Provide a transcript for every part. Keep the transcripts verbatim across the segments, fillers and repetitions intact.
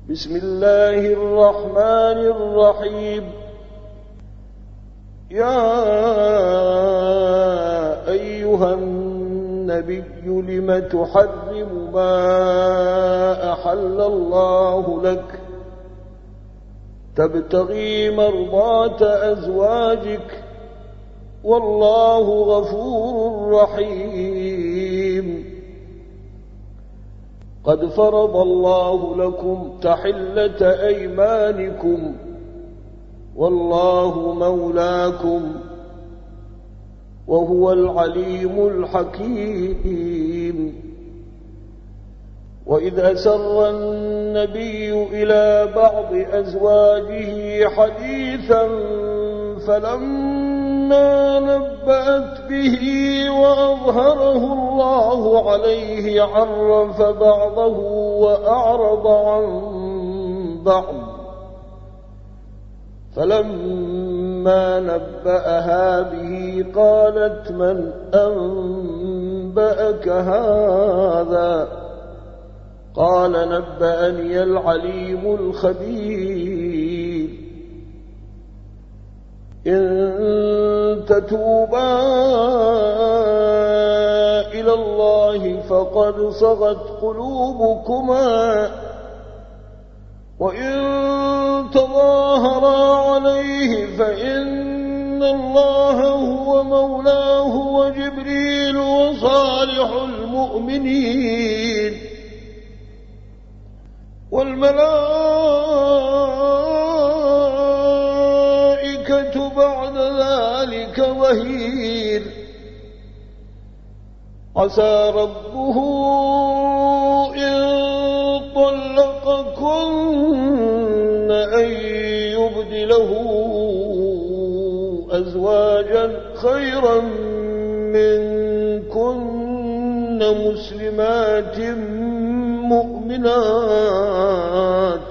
بسم الله الرحمن الرحيم. يا أيها النبي لم تحرم ما أحل الله لك تبتغي مرضات أزواجك والله غفور رحيم. قد فرض الله لكم تحلة أيمانكم والله مولاكم وهو العليم الحكيم. وإذ أسر النبي إلى بعض أزواجه حديثا فلما نبأت به وأظهره الله عليه عرف بعضه وأعرض عن بعض. فلما نبأها به قالت من أنبأك هذا؟ قال نبأني العليم الخبير. إن تتوبا إلى الله فقد صغت قلوبكما وإن تظاهرا عليه فإن الله هو مولاه وجبريل وصالح المؤمنين والملائكة بعد ذلك ظهير. عسى ربه إن طلقكن أن يبدله أزواجا خيرا منكن مسلمات مؤمنات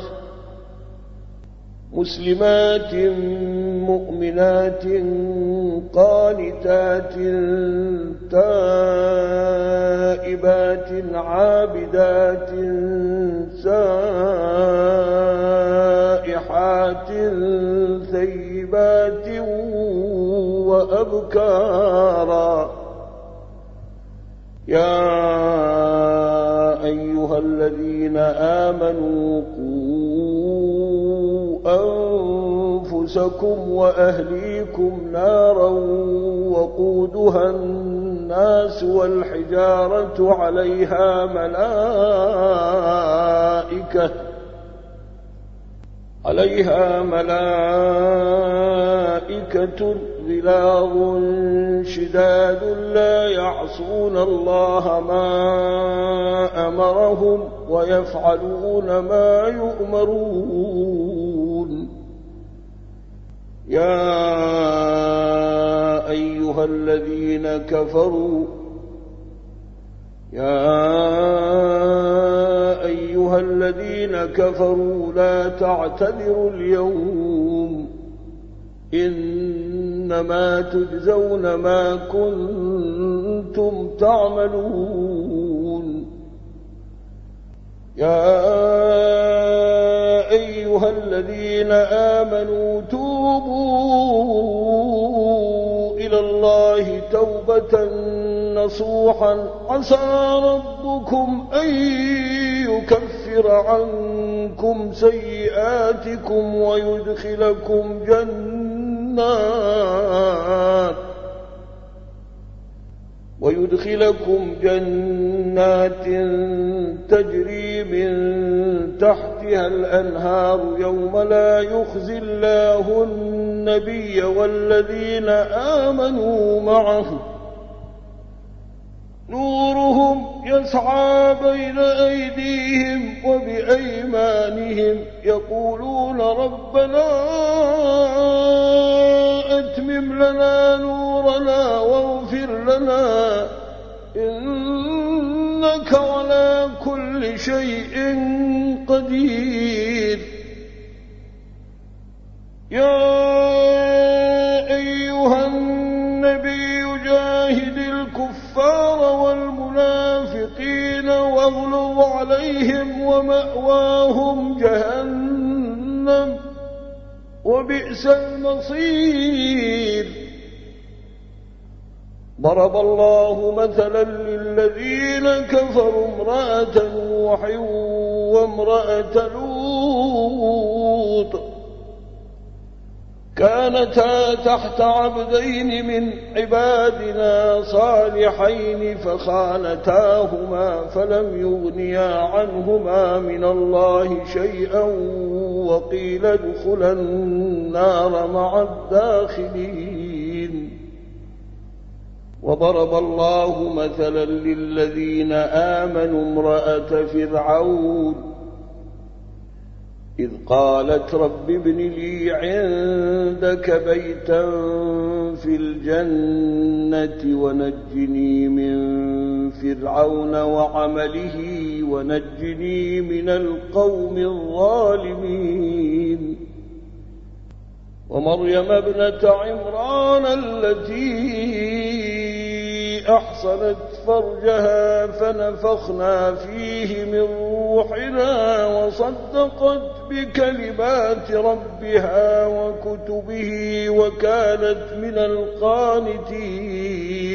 مسلمات مؤمنات قانتات تائبات عابدات سائحات ثيبات وأبكارا. يا أيها الذين آمنوا قوا أنفسكم وأهليكم نارا وقودها الناس والحجارة عليها ملائكة عليها ملائكة غلاظ شداد لا يعصون الله ما أمرهم ويفعلون ما يؤمرون. يا أيها الذين كفروا يا أيها الذين كفروا لا تعتذروا اليوم إنما تجزون ما كنتم تعملون. يا أيها الذين آمنوا توبوا إلى الله توبة نصوحا عسى ربكم أن يكفر عنكم سيئاتكم ويدخلكم جنات ويدخلكم جنات تجري من تحتها الأنهار يوم لا يخزي الله النبي والذين آمنوا معه نورهم يسعى بين أيديهم وبأيمانهم يقولون ربنا أتمم لنا نورنا واغفر لنا إنك على كل شيء قدير. يا أيها النبي جاهد الكفار والمنافقين واغلظ عليهم ومأواهم جهنم وبئس المصير. ضرب الله مثلا للذين كفروا امرأة نوح وامرأة لوط كانتا تحت عبدين من عبادنا صالحين فخانتاهما فلم يغنيا عنهما من الله شيئا وقيل ادخلا النار مع الداخلين. وضرب الله مثلا للذين آمنوا امرأة فرعون إذ قالت رب ابن لي عندك بيتا في الجنة ونجني من فرعون وعمله ونجني من القوم الظالمين. ومريم ابنة عمران التي أحصنت فرجها فنفخنا فيه من روحنا وصدقت بكلمات ربها وكتبه وكانت من القانتين.